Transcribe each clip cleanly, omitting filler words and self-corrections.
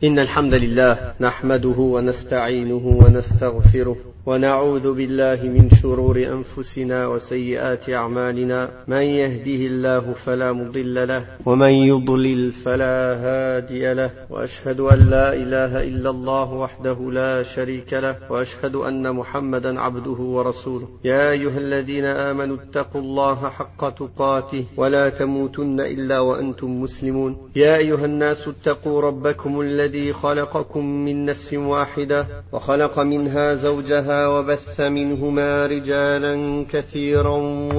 إن الحمد لله نحمده ونستعينه ونستغفره ونعوذ بالله من شرور أنفسنا وسيئات أعمالنا من يهده الله فلا مضل له ومن يضلل فلا هادي له وأشهد أن لا إله إلا الله وحده لا شريك له وأشهد أن محمدا عبده ورسوله يا أيها الذين آمنوا اتقوا الله حق تقاته ولا تموتن إلا وأنتم مسلمون يا أيها الناس اتقوا ربكم الذي خلقكم من نفس واحدة وخلق منها زوجها وبث منهما رجالا كثيرا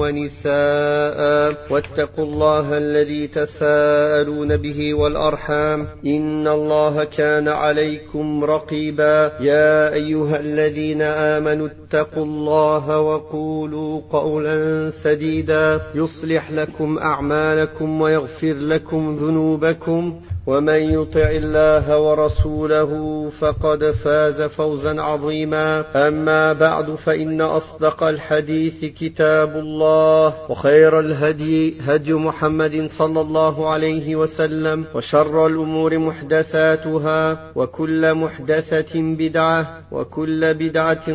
ونساء واتقوا الله الذي تساءلون به والأرحام إن الله كان عليكم رقيبا يا أيها الذين آمنوا اتقوا الله وقولوا قولا سديدا يصلح لكم أعمالكم ويغفر لكم ذنوبكم ومن يطع الله ورسوله فقد فاز فوزا عظيما أما بعد فإن أصدق الحديث كتاب الله وخير الهدي هدي محمد صلى الله عليه وسلم وشر الأمور محدثاتها وكل محدثة بدعة وكل بدعة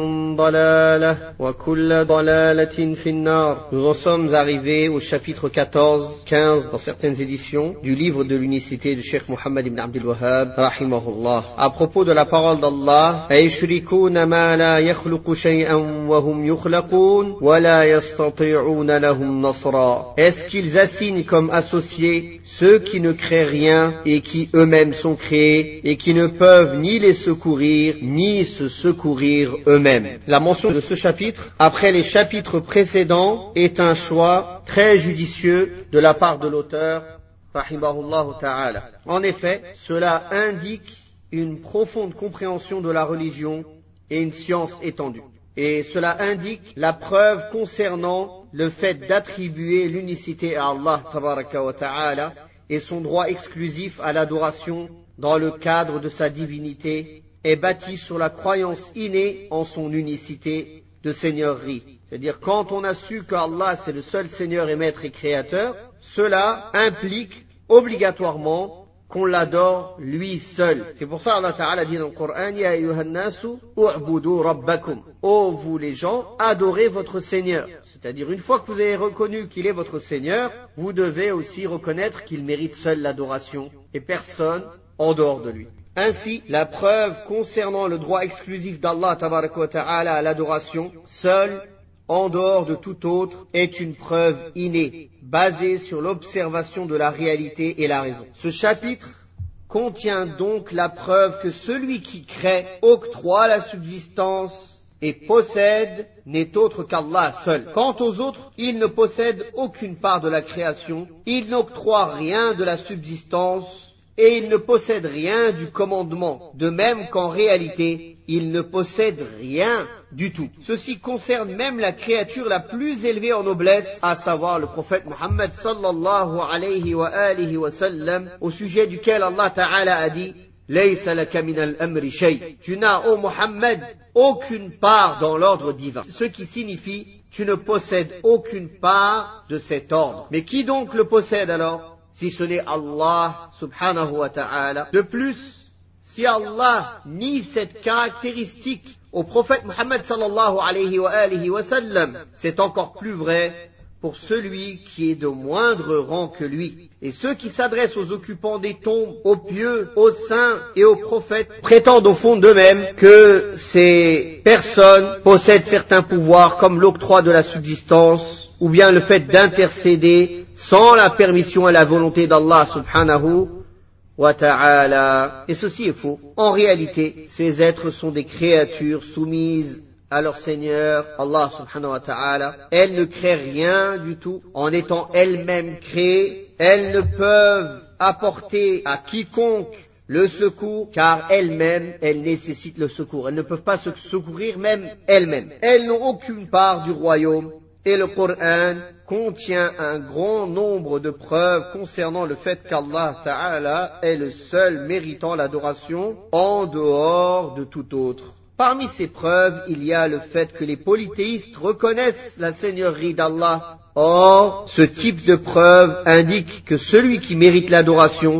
ضلالة وكل ضلالة في النار. Nous en sommes arrivés au chapitre 14, 15 dans certaines éditions du livre de l'unicité de Cheikh Muhammad ibn Abdul Wahhab rahimahullah, à propos de la parole d'Allah: ayushrikuna ma la yakhluqu shay'an wa hum yukhlaqun wa la yastati'una lahum nasra. Est-ce qu'ils assignent comme associés ceux qui ne créent rien et qui eux-mêmes sont créés et qui ne peuvent ni les secourir ni se secourir eux-mêmes? La mention de ce chapitre après les chapitres précédents est un choix très judicieux de la part de l'auteur rahimahullah ta'ala. En effet, cela indique une profonde compréhension de la religion et une science étendue. Et cela indique la preuve concernant le fait d'attribuer l'unicité à Allah tabaraka wa ta'ala et son droit exclusif à l'adoration dans le cadre de sa divinité est bâti sur la croyance innée en son unicité de seigneurie. C'est-à-dire, quand on a su qu'Allah c'est le seul Seigneur et Maître et Créateur, cela implique obligatoirement qu'on l'adore lui seul. C'est pour ça Allah Ta'ala dit dans le Coran: Ya ayyuhan nasu u'budu rabbakum. Ô vous les gens, adorez votre Seigneur. C'est-à-dire, une fois que vous avez reconnu qu'il est votre Seigneur, vous devez aussi reconnaître qu'il mérite seul l'adoration et personne en dehors de lui. Ainsi, la preuve concernant le droit exclusif d'Allah Tabaraka wa Ta'ala à l'adoration seul, en dehors de tout autre, est une preuve innée, basée sur l'observation de la réalité et la raison. Ce chapitre contient donc la preuve que celui qui crée, octroie la subsistance et possède n'est autre qu'Allah seul. Quant aux autres, ils ne possèdent aucune part de la création, ils n'octroient rien de la subsistance et ils ne possèdent rien du commandement, de même qu'en réalité, ils ne possèdent rien du tout. Ceci concerne même la créature la plus élevée en noblesse, à savoir le prophète Muhammad sallallahu alayhi wa alihi wa sallam, au sujet duquel Allah Ta'ala a dit: Laysa laka min al-amri shay. Tu n'as, ô Muhammad, aucune part dans l'ordre divin. Ce qui signifie, tu ne possèdes aucune part de cet ordre. Mais qui donc le possède alors, si ce n'est Allah subhanahu wa ta'ala? De plus, si Allah nie cette caractéristique au prophète Muhammad sallallahu alayhi wa alihi wa sallam, c'est encore plus vrai pour celui qui est de moindre rang que lui. Et ceux qui s'adressent aux occupants des tombes, aux pieux, aux saints et aux prophètes prétendent au fond d'eux-mêmes que ces personnes possèdent certains pouvoirs comme l'octroi de la subsistance ou bien le fait d'intercéder sans la permission et la volonté d'Allah subhanahu wa ta'ala. Et ceci est faux. En réalité, ces êtres sont des créatures soumises à leur Seigneur, Allah subhanahu wa ta'ala. Elles ne créent rien du tout. En étant elles-mêmes créées, elles ne peuvent apporter à quiconque le secours, car elles-mêmes, elles nécessitent le secours. Elles ne peuvent pas se secourir même elles-mêmes. Elles n'ont aucune part du royaume. Et le Coran contient un grand nombre de preuves concernant le fait qu'Allah Ta'ala est le seul méritant l'adoration en dehors de tout autre. Parmi ces preuves, il y a le fait que les polythéistes reconnaissent la seigneurie d'Allah. Or, ce type de preuve indique que celui qui mérite l'adoration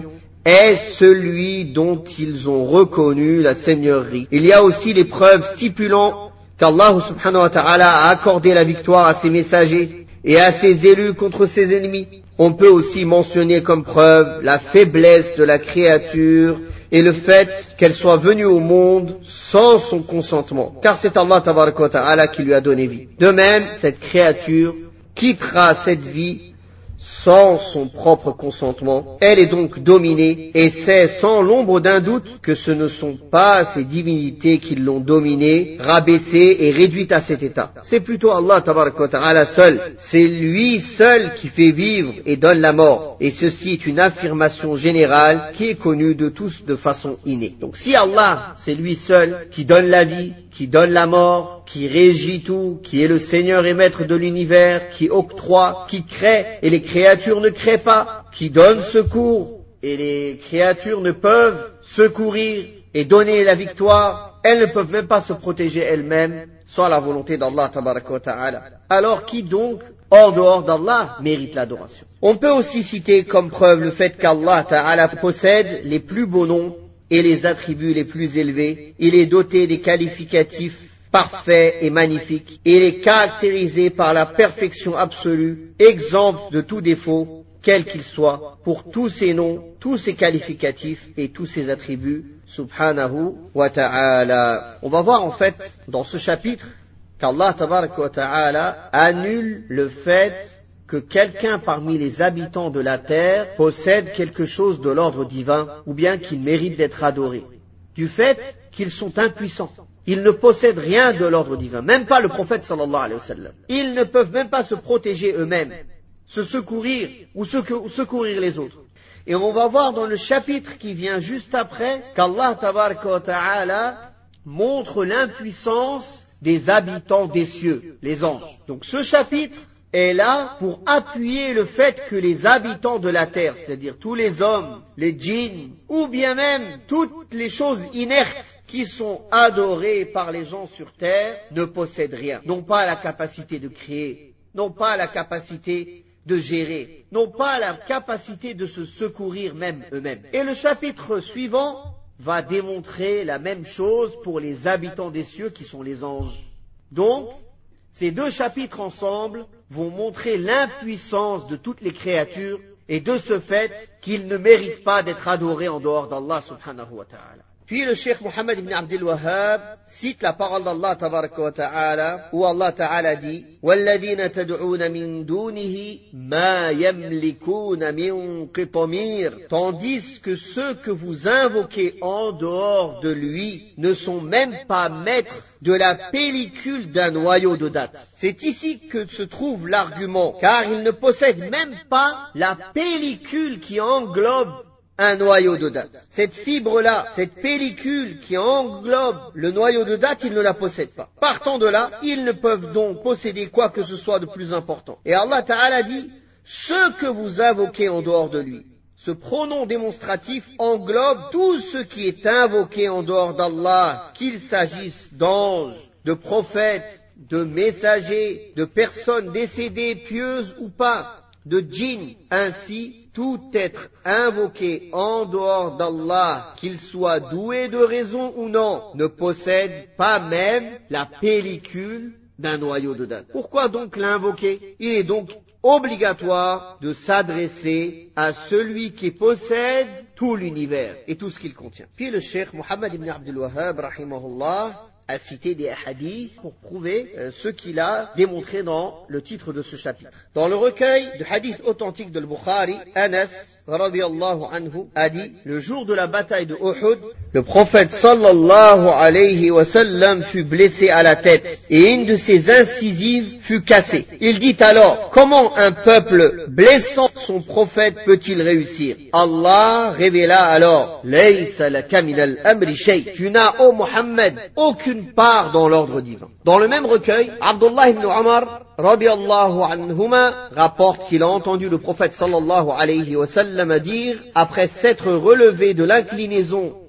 est celui dont ils ont reconnu la seigneurie. Il y a aussi les preuves stipulant qu'Allah subhanahu wa ta'ala a accordé la victoire à ses messagers et à ses élus contre ses ennemis. On peut aussi mentionner comme preuve la faiblesse de la créature et le fait qu'elle soit venue au monde sans son consentement, car c'est Allah tabaraka wa ta'ala qui lui a donné vie. De même, cette créature quittera cette vie sans son propre consentement. Elle est donc dominée, et c'est sans l'ombre d'un doute que ce ne sont pas ces divinités qui l'ont dominée, rabaissée et réduite à cet état. C'est plutôt Allah tabaraka wa ta'ala seul. C'est lui seul qui fait vivre et donne la mort. Et ceci est une affirmation générale qui est connue de tous de façon innée. Donc si Allah, c'est lui seul qui donne la vie, qui donne la mort, qui régit tout, qui est le Seigneur et Maître de l'univers, qui octroie, qui crée, et les créatures ne créent pas, qui donne secours, et les créatures ne peuvent secourir et donner la victoire, elles ne peuvent même pas se protéger elles-mêmes, sans la volonté d'Allah tabaraka wa ta'ala. Alors qui donc, en dehors d'Allah, mérite l'adoration? On peut aussi citer comme preuve le fait qu'Allah ta'ala possède les plus beaux noms et les attributs les plus élevés. Il est doté des qualificatifs parfaits et magnifiques. Il est caractérisé par la perfection absolue, exempt de tout défaut, quel qu'il soit, pour tous ses noms, tous ses qualificatifs et tous ses attributs, subhanahu wa ta'ala. On va voir en fait, dans ce chapitre, qu'Allah tabaraka wa ta'ala annule le fait que quelqu'un parmi les habitants de la terre possède quelque chose de l'ordre divin, ou bien qu'il mérite d'être adoré, du fait qu'ils sont impuissants. Ils ne possèdent rien de l'ordre divin, même pas le prophète sallallahu alayhi wa sallam. Ils ne peuvent même pas se protéger eux-mêmes, se secourir ou secourir les autres. Et on va voir dans le chapitre qui vient juste après qu'Allah tabaraka wa ta'ala montre l'impuissance des habitants des cieux, les anges. Donc ce chapitre est là pour appuyer le fait que les habitants de la terre, c'est-à-dire tous les hommes, les djinns, ou bien même toutes les choses inertes qui sont adorées par les gens sur terre, ne possèdent rien. N'ont pas la capacité de créer, n'ont pas la capacité de gérer, n'ont pas la capacité de se secourir même eux-mêmes. Et le chapitre suivant va démontrer la même chose pour les habitants des cieux qui sont les anges. Donc, ces deux chapitres ensemble vont montrer l'impuissance de toutes les créatures et de ce fait qu'ils ne méritent pas d'être adorés en dehors d'Allah subhanahu wa ta'ala. Puis le Cheikh Mohammed ibn Abdul Wahhab cite la parole d'Allah tabaraka wa ta'ala où Allah ta'ala dit وَالَّذِينَ تَدْعُونَ مِن دُونِهِ مَا يَمْلِكُونَ مِن قِطْمِيرٍ tandis que ceux que vous invoquez en dehors de lui ne sont même pas maîtres de la pellicule d'un noyau de date. C'est ici que se trouve l'argument, car ils ne possèdent même pas la pellicule qui englobe un noyau de date. Cette fibre-là, cette pellicule qui englobe le noyau de date, ils ne la possèdent pas. Partant de là, ils ne peuvent donc posséder quoi que ce soit de plus important. Et Allah Ta'ala dit, ceux que vous invoquez en dehors de lui. Ce pronom démonstratif englobe tout ce qui est invoqué en dehors d'Allah, qu'il s'agisse d'anges, de prophètes, de messagers, de personnes décédées, pieuses ou pas, de djinns. Ainsi, tout être invoqué en dehors d'Allah, qu'il soit doué de raison ou non, ne possède pas même la pellicule d'un noyau de date. Pourquoi donc l'invoquer? Il est donc obligatoire de s'adresser à celui qui possède tout l'univers et tout ce qu'il contient. Puis le Cheikh Mohammed ibn Abdul Wahhab, rahimahullah, a cité des hadiths pour prouver ce qu'il a démontré dans le titre de ce chapitre. Dans le recueil de hadiths authentiques de Bukhari, Anas radiyallahu anhu a dit, le jour de la bataille de Uhud, le prophète sallallahu alayhi wa sallam fut blessé à la tête et une de ses incisives fut cassée. Il dit alors, comment un peuple blessant son prophète peut-il réussir? Allah révéla alors, laysa laka minal amri shay. Tu n'as, ô Muhammad, aucune part dans l'ordre divin. Dans le même recueil, Abdullah ibn Umar radiyallahu anhuma rapporte qu'il a entendu le prophète sallallahu alayhi wa sallam dire, après s'être relevé de l'inclinaison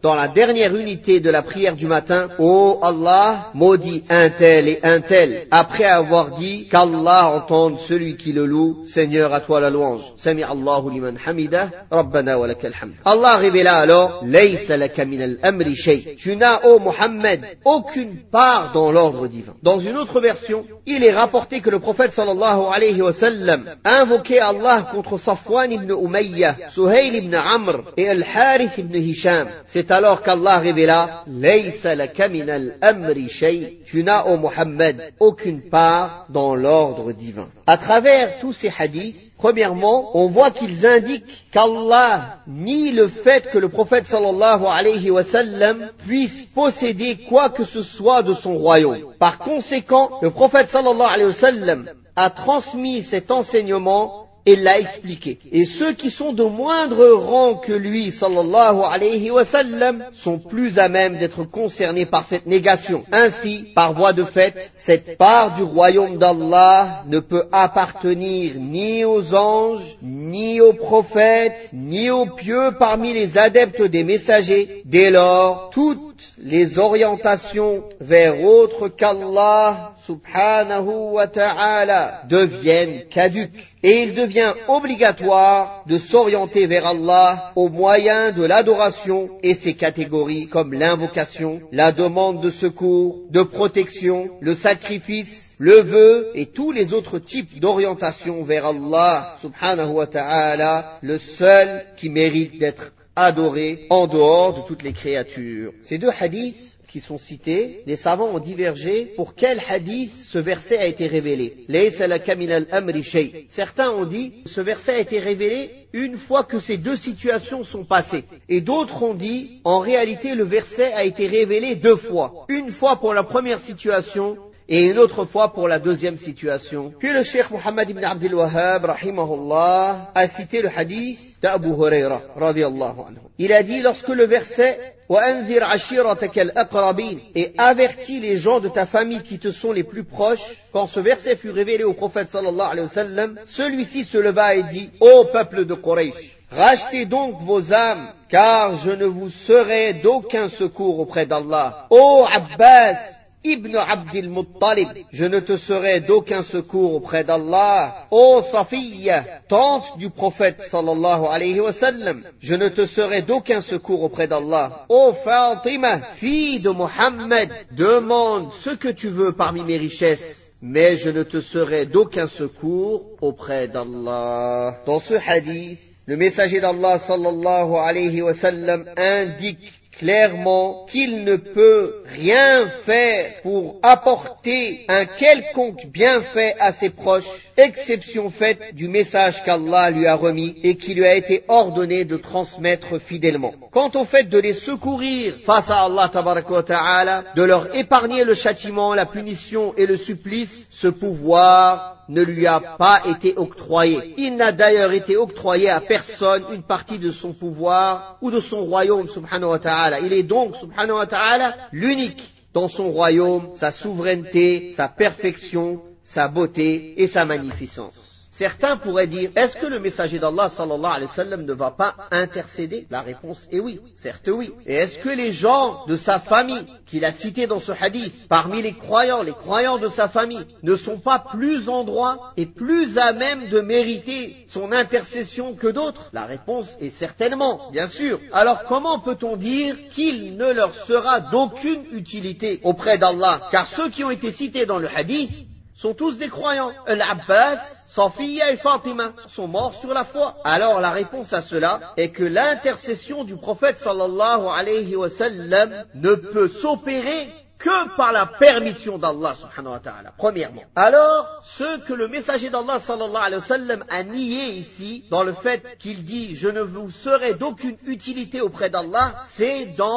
dans la dernière unité de la prière du matin, ô Allah, maudit un tel et un tel, après avoir dit qu'Allah entende celui qui le loue, Seigneur, à toi la louange. Sami Allahu liman hamidah, Rabbana wa lakal hamd. Allah révéla alors, Laysa laka min al-amri shay. Tu n'as, ô Muhammad, aucune part dans l'ordre divin. Dans une autre version, il est rapporté que le prophète sallallahu alayhi wa sallam a invoqué Allah contre Safwan ibn Umayyah, Suhayl ibn Amr et Al-Harith ibn Hisham. C'est alors qu'Allah révéla, Laysa laka min al-amri shay. Tu n'as, ô Muhammad, aucune part dans l'ordre divin. À travers tous ces hadiths, premièrement, on voit qu'ils indiquent qu'Allah nie le fait que le prophète sallallahu alayhi wa sallam puisse posséder quoi que ce soit de son royaume. Par conséquent, le prophète sallallahu alayhi wa sallam a transmis cet enseignement et l'a expliqué. Et ceux qui sont de moindre rang que lui, sallallahu alayhi wa sallam, sont plus à même d'être concernés par cette négation. Ainsi, par voie de fait, cette part du royaume d'Allah ne peut appartenir ni aux anges, ni aux prophètes, ni aux pieux parmi les adeptes des messagers. Dès lors, toutes les orientations vers autre qu'Allah subhanahu wa ta'ala deviennent caduques. Et il devient obligatoire de s'orienter vers Allah au moyen de l'adoration et ses catégories comme l'invocation, la demande de secours, de protection, le sacrifice, le vœu et tous les autres types d'orientation vers Allah subhanahu wa ta'ala, le seul qui mérite d'être adoré en dehors de toutes les créatures. Ces deux hadiths qui sont cités, les savants ont divergé pour quel hadith ce verset a été révélé. Laysa laka min al-amri shay. Certains ont dit ce verset a été révélé une fois que ces deux situations sont passées. Et d'autres ont dit en réalité le verset a été révélé deux fois. Une fois pour la première situation et une autre fois pour la deuxième situation. Puis le cheikh Muhammad ibn Abdul Wahhab, rahimahullah, a cité le hadith d'Abu Huraira, radiyallahu anhu. Il a dit lorsque le verset وَأَنذِرْ عَشِيرَتَكَ الْأَقْرَبِينَ et avertis les gens de ta famille qui te sont les plus proches, quand ce verset fut révélé au prophète sallallahu alayhi wa sallam, celui-ci se leva et dit, ô peuple de Quraysh, rachetez donc vos âmes, car je ne vous serai d'aucun secours auprès d'Allah. Ô Abbas Ibn Abdil Muttalib, je ne te serai d'aucun secours auprès d'Allah. Ô Safiya, tante du prophète sallallahu alayhi wa sallam, je ne te serai d'aucun secours auprès d'Allah. Ô Fatima, fille de Muhammad, demande ce que tu veux parmi mes richesses, mais je ne te serai d'aucun secours auprès d'Allah. Dans ce hadith, le messager d'Allah sallallahu alayhi wa sallam indique clairement qu'il ne peut rien faire pour apporter un quelconque bienfait à ses proches, exception faite du message qu'Allah lui a remis et qui lui a été ordonné de transmettre fidèlement. Quant au fait de les secourir face à Allah tabaraka wa ta'ala, de leur épargner le châtiment, la punition et le supplice, ce pouvoir ne lui a pas été octroyé. Il n'a d'ailleurs été octroyé à personne une partie de son pouvoir ou de son royaume, subhanahu wa ta'ala. Il est donc, subhanahu wa ta'ala, l'unique dans son royaume, sa souveraineté, sa perfection, sa beauté et sa magnificence. Certains pourraient dire, est-ce que le messager d'Allah sallallahu alayhi wa sallam ne va pas intercéder? La réponse est oui, certes oui. Et est-ce que les gens de sa famille, qu'il a cités dans ce hadith, parmi les croyants de sa famille, ne sont pas plus en droit et plus à même de mériter son intercession que d'autres? La réponse est certainement, bien sûr. Alors comment peut-on dire qu'il ne leur sera d'aucune utilité auprès d'Allah? Car ceux qui ont été cités dans le hadith sont tous des croyants. Al-Abbas, Safiya et Fatima sont morts sur la foi. Alors la réponse à cela est que l'intercession du prophète sallallahu alayhi wa sallam ne peut s'opérer que par la permission d'Allah subhanahu wa ta'ala, premièrement. Alors, ce que le messager d'Allah sallallahu alayhi wa sallam a nié ici, dans le fait qu'il dit « Je ne vous serai d'aucune utilité auprès d'Allah », c'est dans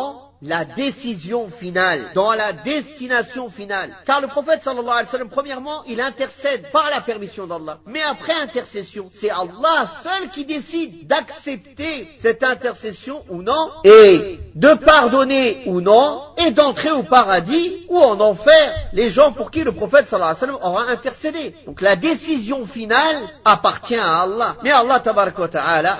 la décision finale, dans la destination finale. Car le prophète sallallahu alayhi wa sallam, premièrement, il intercède par la permission d'Allah. Mais après intercession, c'est Allah seul qui décide d'accepter cette intercession ou non, et de pardonner ou non, et d'entrer au paradis ou en enfer les gens pour qui le prophète sallallahu alayhi wa sallam aura intercédé. Donc la décision finale appartient à Allah. Mais Allah tabaraka wa ta'ala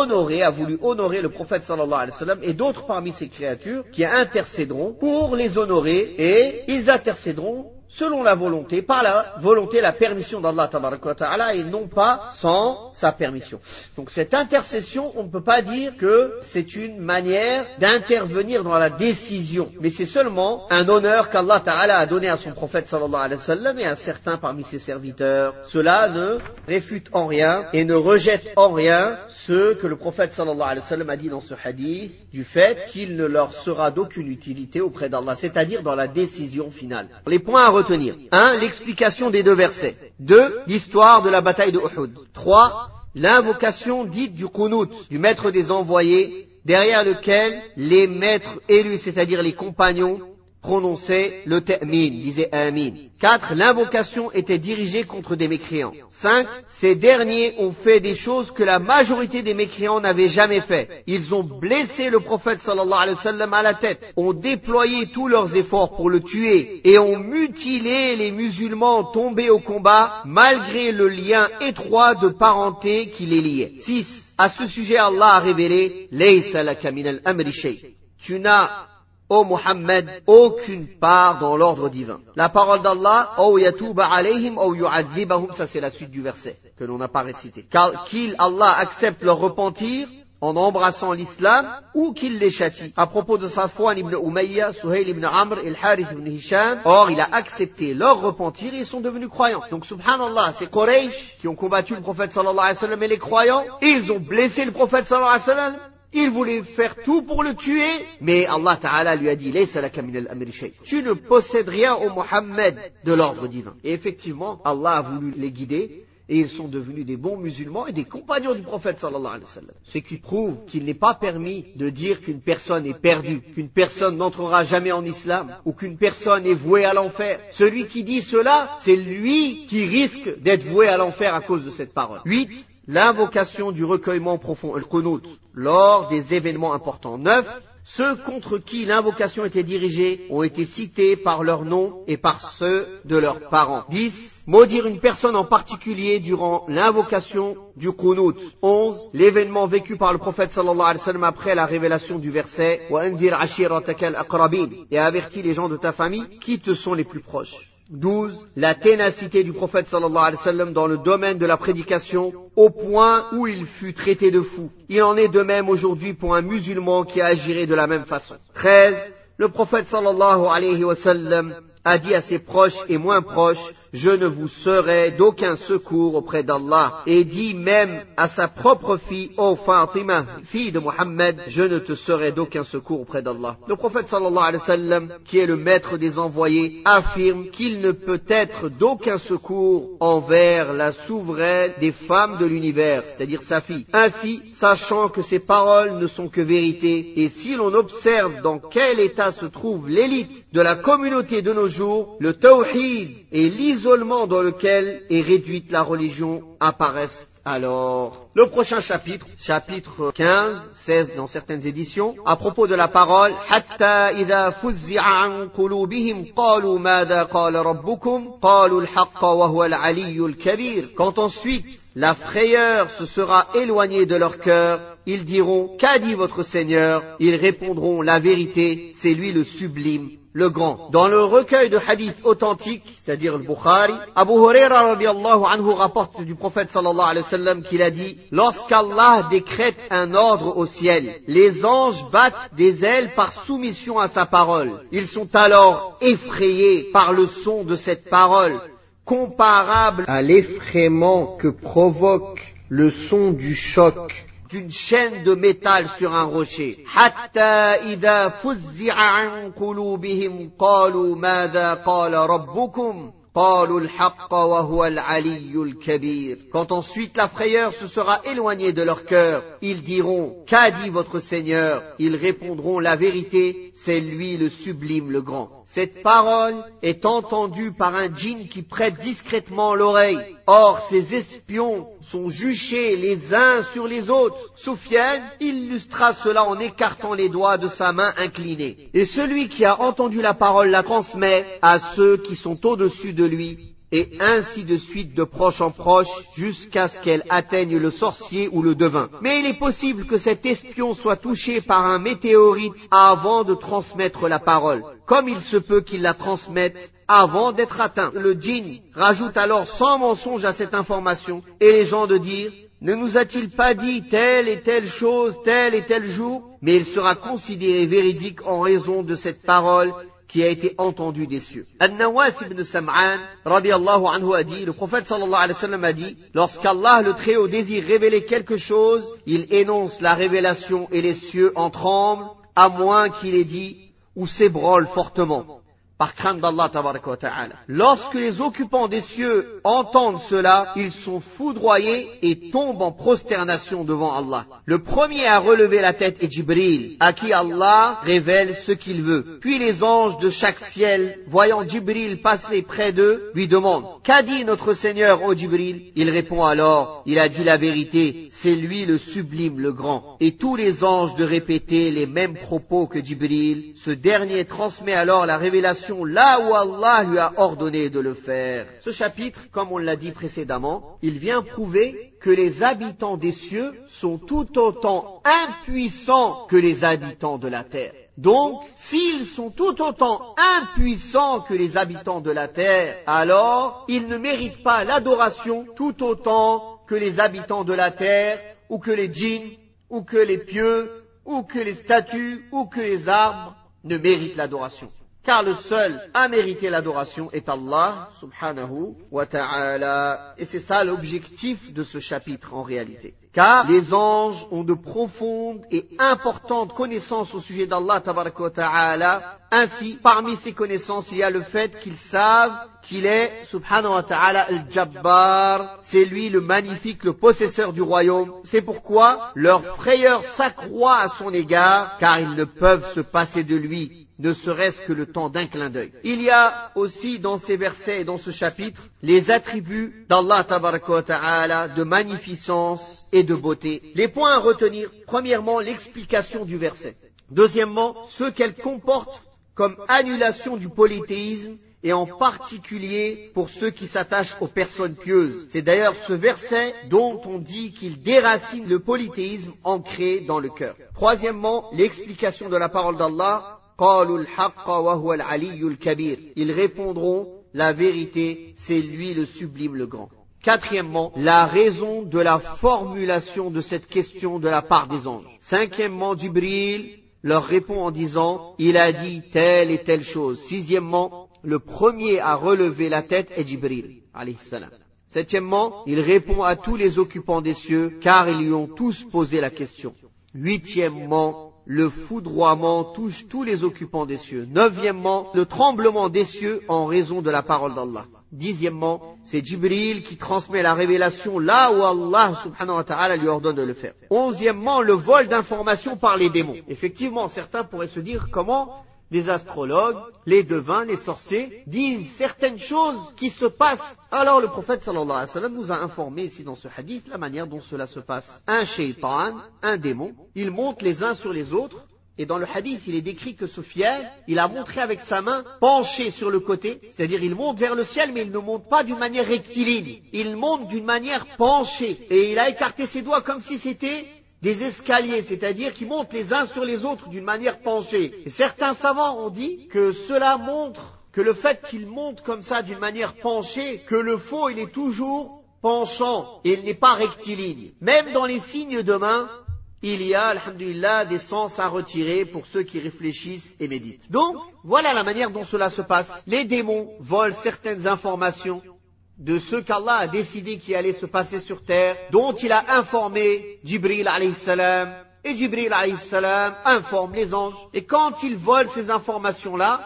a voulu honorer le prophète sallallahu alayhi wa sallam et d'autres parmi ses créatures qui intercéderont pour les honorer, et ils intercéderont selon la volonté, par la volonté, la permission d'Allah tabaraka wa ta'ala, et non pas sans sa permission. Donc cette intercession, on ne peut pas dire que c'est une manière d'intervenir dans la décision, mais c'est seulement un honneur qu'Allah ta'ala a donné à son prophète sallallahu alayhi wa sallam et à certains parmi ses serviteurs. Cela ne réfute en rien et ne rejette en rien ce que le prophète sallallahu alayhi wa sallam a dit dans ce hadith, du fait qu'il ne leur sera d'aucune utilité auprès d'Allah, c'est-à-dire dans la décision finale. Les points à retenir. 1. L'explication des deux versets. 2. L'histoire de la bataille de Uhud. 3. L'invocation dite du Qunut, du maître des envoyés, derrière lequel les maîtres élus, c'est-à-dire les compagnons, prononçaient le ta'min, disaient amin. 4. L'invocation était dirigée contre des mécréants. 5. Ces derniers ont fait des choses que la majorité des mécréants n'avaient jamais fait. Ils ont blessé le prophète sallallahu alayhi wa sallam à la tête, ont déployé tous leurs efforts pour le tuer et ont mutilé les musulmans tombés au combat malgré le lien étroit de parenté qui les liait. 6. À ce sujet, Allah a révélé « Laysa laka min al-amri shay » Tu n'as, ô Muhammad, aucune part dans l'ordre divin. La parole d'Allah, ou yatuba alayhim ou yu'adhibahum, ça c'est la suite du verset que l'on n'a pas récité. Car qu'il, Allah, accepte leur repentir en embrassant l'islam ou qu'il les châtie. À propos de Safwan ibn Umayya, Suhayl ibn Amr et Al-Harith ibn Hisham, or il a accepté leur repentir et ils sont devenus croyants. Donc subhanallah, c'est Quraysh qui ont combattu le prophète sallallahu alayhi wa sallam et les croyants, et ils ont blessé le prophète sallallahu alayhi wa sallam. Il voulait faire tout pour le tuer, mais Allah Ta'ala lui a dit « Laysa laka min al-amri shay » Tu ne possèdes rien au Muhammad de l'ordre divin. Et effectivement, Allah a voulu les guider, et ils sont devenus des bons musulmans et des compagnons du prophète sallallahu alayhi wa sallam. Ce qui prouve qu'il n'est pas permis de dire qu'une personne est perdue, qu'une personne n'entrera jamais en islam, ou qu'une personne est vouée à l'enfer. Celui qui dit cela, c'est lui qui risque d'être voué à l'enfer à cause de cette parole. 8. L'invocation du recueillement profond, al-Qunut, lors des événements importants. 9. Ceux contre qui l'invocation était dirigée ont été cités par leur nom et par ceux de leurs parents. 10. Maudire une personne en particulier durant l'invocation du Qunut. 11. L'événement vécu par le prophète sallallahu alayhi wa sallam après la révélation du verset « Wa anzir ashiratak al-aqrabin » et avertis les gens de ta famille qui te sont les plus proches. 12. La ténacité du prophète sallallahu alayhi wa sallam dans le domaine de la prédication au point où il fut traité de fou. Il en est de même aujourd'hui pour un musulman qui agirait de la même façon. 13. Le prophète sallallahu alayhi wa sallam a dit à ses proches et moins proches, je ne vous serai d'aucun secours auprès d'Allah. Et dit même à sa propre fille, ô Fatima, fille de Muhammad, je ne te serai d'aucun secours auprès d'Allah. Le prophète sallallahu alayhi wa sallam, qui est le maître des envoyés, affirme qu'il ne peut être d'aucun secours envers la souveraine des femmes de l'univers, c'est-à-dire sa fille. Ainsi, sachant que ces paroles ne sont que vérité, et si l'on observe dans quel état se trouve l'élite de la communauté de nos jours, le tawhid et l'isolement dans lequel est réduite la religion apparaissent alors. Le prochain chapitre, chapitre 15, 16 dans certaines éditions, à propos de la parole Hatta idha fuzzi'a an qulubihim qalu madha qala rabbukum qalu al-haqqa wa huwa al-aliyyul kabir. Quand ensuite la frayeur se sera éloignée de leur cœur, ils diront qu'a dit votre Seigneur? Ils répondront la vérité, c'est lui le sublime, le grand. Dans le recueil de hadiths authentiques, c'est-à-dire le Bukhari, Abu Huraira radiyallahu anhu rapporte du prophète sallallahu alayhi wa sallam qu'il a dit, lorsqu'Allah décrète un ordre au ciel, les anges battent des ailes par soumission à sa parole. Ils sont alors effrayés par le son de cette parole, comparable à l'effrayement que provoque le son du choc d'une chaîne de métal sur un rocher. Hatta idha fuzzi'a an qulubihim qalu madha qala rabbukum Quand ensuite la frayeur se sera éloignée de leur cœur, ils diront, qu'a dit votre Seigneur? Ils répondront, la vérité, c'est lui le sublime, le grand. Cette parole est entendue par un djinn qui prête discrètement l'oreille. Or, ces espions sont juchés les uns sur les autres. Soufiane illustra cela en écartant les doigts de sa main inclinée. Et celui qui a entendu la parole la transmet à ceux qui sont au-dessus de lui, et ainsi de suite de proche en proche jusqu'à ce qu'elle atteigne le sorcier ou le devin. Mais il est possible que cet espion soit touché par un météorite avant de transmettre la parole, comme il se peut qu'il la transmette avant d'être atteint. Le djinn rajoute alors sans mensonge à cette information, et les gens de dire, ne nous a-t-il pas dit telle et telle chose, tel et tel jour? Mais il sera considéré véridique en raison de cette parole qui a été entendu des cieux. An-Nawas ibn Sam'an, radiyallahu anhu, a dit, le prophète sallallahu alayhi wa sallam a dit, lorsqu'Allah le Très-Haut désire révéler quelque chose, il énonce la révélation et les cieux en tremblent, à moins qu'il ait dit, ou s'ébranle fortement, par crainte d'Allah tabaraka wa ta'ala. Lorsque les occupants des cieux entendent cela, ils sont foudroyés et tombent en prosternation devant Allah. Le premier à relever la tête est Jibril, à qui Allah révèle ce qu'il veut. Puis les anges de chaque ciel, voyant Jibril passer près d'eux, lui demandent, qu'a dit notre Seigneur, ô Jibril? Il répond alors, il a dit la vérité, c'est lui le sublime, le grand. Et tous les anges de répéter les mêmes propos que Jibril. Ce dernier transmet alors la révélation là où Allah lui a ordonné de le faire. Ce chapitre, comme on l'a dit précédemment, il vient prouver que les habitants des cieux sont tout autant impuissants que les habitants de la terre. Donc, s'ils sont tout autant impuissants que les habitants de la terre, alors ils ne méritent pas l'adoration tout autant que les habitants de la terre, ou que les djinns, ou que les pieux, ou que les statues, ou que les arbres ne méritent l'adoration. Car le seul à mériter l'adoration est Allah subhanahu wa ta'ala. Et c'est ça l'objectif de ce chapitre en réalité. Car les anges ont de profondes et importantes connaissances au sujet d'Allah tabaraka wa ta'ala. Ainsi, parmi ces connaissances, il y a le fait qu'ils savent qu'il est subhanahu wa ta'ala al-Jabbar. C'est lui le magnifique, le possesseur du royaume. C'est pourquoi leur frayeur s'accroît à son égard, car ils ne peuvent se passer de lui, ne serait-ce que le temps d'un clin d'œil. Il y a aussi dans ces versets et dans ce chapitre les attributs d'Allah tabaraka wa ta'ala de magnificence et de beauté. Les points à retenir, premièrement, l'explication du verset. Deuxièmement, ce qu'elle comporte comme annulation du polythéisme, et en particulier pour ceux qui s'attachent aux personnes pieuses. C'est d'ailleurs ce verset dont on dit qu'il déracine le polythéisme ancré dans le cœur. Troisièmement, l'explication de la parole d'Allah. Ils répondront, la vérité, c'est lui le sublime, le grand. Quatrièmement, la raison de la formulation de cette question de la part des anges. Cinquièmement, Jibril leur répond en disant, il a dit telle et telle chose. Sixièmement, le premier à relever la tête est Jibril, alayhi salam. Septièmement, il répond à tous les occupants des cieux, car ils lui ont tous posé la question. Huitièmement, le foudroiement touche tous les occupants des cieux. Neuvièmement, le tremblement des cieux en raison de la parole d'Allah. Dixièmement, c'est Jibril qui transmet la révélation là où Allah subhanahu wa ta'ala lui ordonne de le faire. Onzièmement, le vol d'informations par les démons. Effectivement, certains pourraient se dire comment les astrologues, les devins, les sorciers disent certaines choses qui se passent. Alors le prophète sallallahu alayhi wa sallam nous a informé ici dans ce hadith la manière dont cela se passe. Un shaytan, un démon, ils montent les uns sur les autres. Et dans le hadith, il est décrit que Soufiane, il a montré avec sa main penchée sur le côté, c'est-à-dire il monte vers le ciel, mais il ne monte pas d'une manière rectiligne. Il monte d'une manière penchée. Et il a écarté ses doigts comme si c'était des escaliers, c'est-à-dire qu'ils montent les uns sur les autres d'une manière penchée. Et certains savants ont dit que cela montre que le fait qu'ils montent comme ça d'une manière penchée, que le faux il est toujours penchant et il n'est pas rectiligne. Même dans les signes de main, il y a, alhamdulillah, des sens à retirer pour ceux qui réfléchissent et méditent. Donc, voilà la manière dont cela se passe. Les démons volent certaines informations de ce qu'Allah a décidé qui allait se passer sur terre, dont il a informé Jibril alayhi salam, et Jibril alayhi salam informe les anges. Et quand ils volent ces informations-là,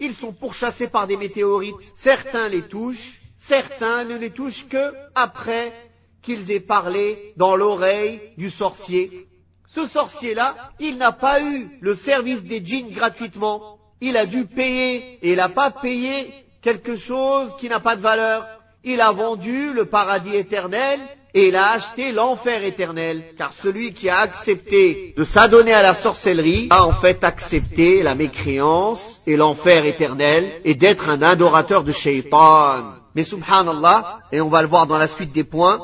ils sont pourchassés par des météorites. Certains les touchent, certains ne les touchent que après qu'ils aient parlé dans l'oreille du sorcier. Ce sorcier-là, il n'a pas eu le service des djinns gratuitement. Il a dû payer, et il n'a pas payé quelque chose qui n'a pas de valeur. Il a vendu le paradis éternel et il a acheté l'enfer éternel. Car celui qui a accepté de s'adonner à la sorcellerie a en fait accepté la mécréance et l'enfer éternel et d'être un adorateur de shaitan. Mais subhanallah, et on va le voir dans la suite des points,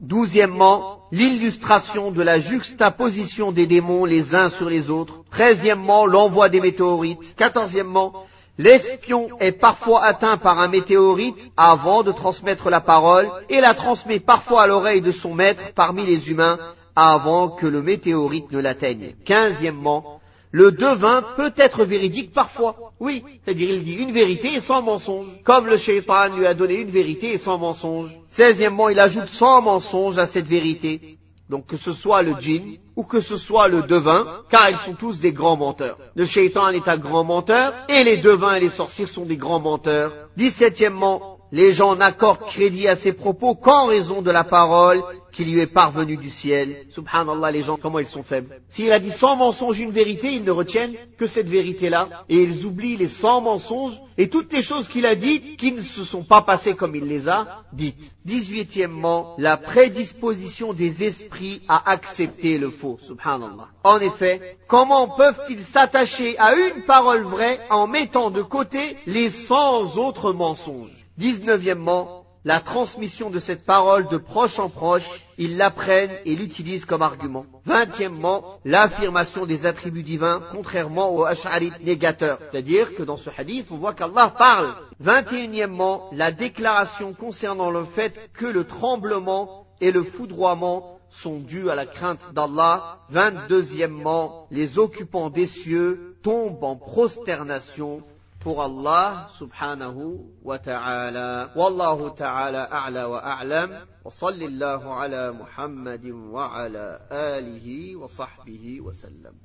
12e, l'illustration de la juxtaposition des démons les uns sur les autres. 13e, l'envoi des météorites. 14e, l'espion est parfois atteint par un météorite avant de transmettre la parole et la transmet parfois à l'oreille de son maître parmi les humains avant que le météorite ne l'atteigne. 15e, le devin peut être véridique parfois. Oui, c'est-à-dire il dit une vérité et sans mensonge. Comme le shaitan lui a donné une vérité et sans mensonge. 16e, il ajoute sans mensonge à cette vérité. Donc que ce soit le djinn ou que ce soit le devin, car ils sont tous des grands menteurs. Le shaitan est un grand menteur et les devins et les sorciers sont des grands menteurs. 17e, les gens n'accordent crédit à ses propos qu'en raison de la parole qui lui est parvenue du ciel. Subhanallah, les gens, comment ils sont faibles. S'il a dit sans mensonge une vérité, ils ne retiennent que cette vérité-là. Et ils oublient les 100 mensonges et toutes les choses qu'il a dites qui ne se sont pas passées comme il les a dites. 18e, la prédisposition des esprits à accepter le faux. Subhanallah. En effet, comment peuvent-ils s'attacher à une parole vraie en mettant de côté les 100 autres mensonges? 19e, la transmission de cette parole de proche en proche, ils l'apprennent et l'utilisent comme argument. 20e, l'affirmation des attributs divins, contrairement aux ash'arites négateurs. C'est-à-dire que dans ce hadith, on voit qu'Allah parle. 21e, la déclaration concernant le fait que le tremblement et le foudroiement sont dus à la crainte d'Allah. 22e, les occupants des cieux tombent en prosternation pour Allah subhanahu wa ta'ala. Wallahu ta'ala a'la wa a'lam. Wa sallallahu ala Muhammadin wa ala alihi wa sahbihi wa sallam.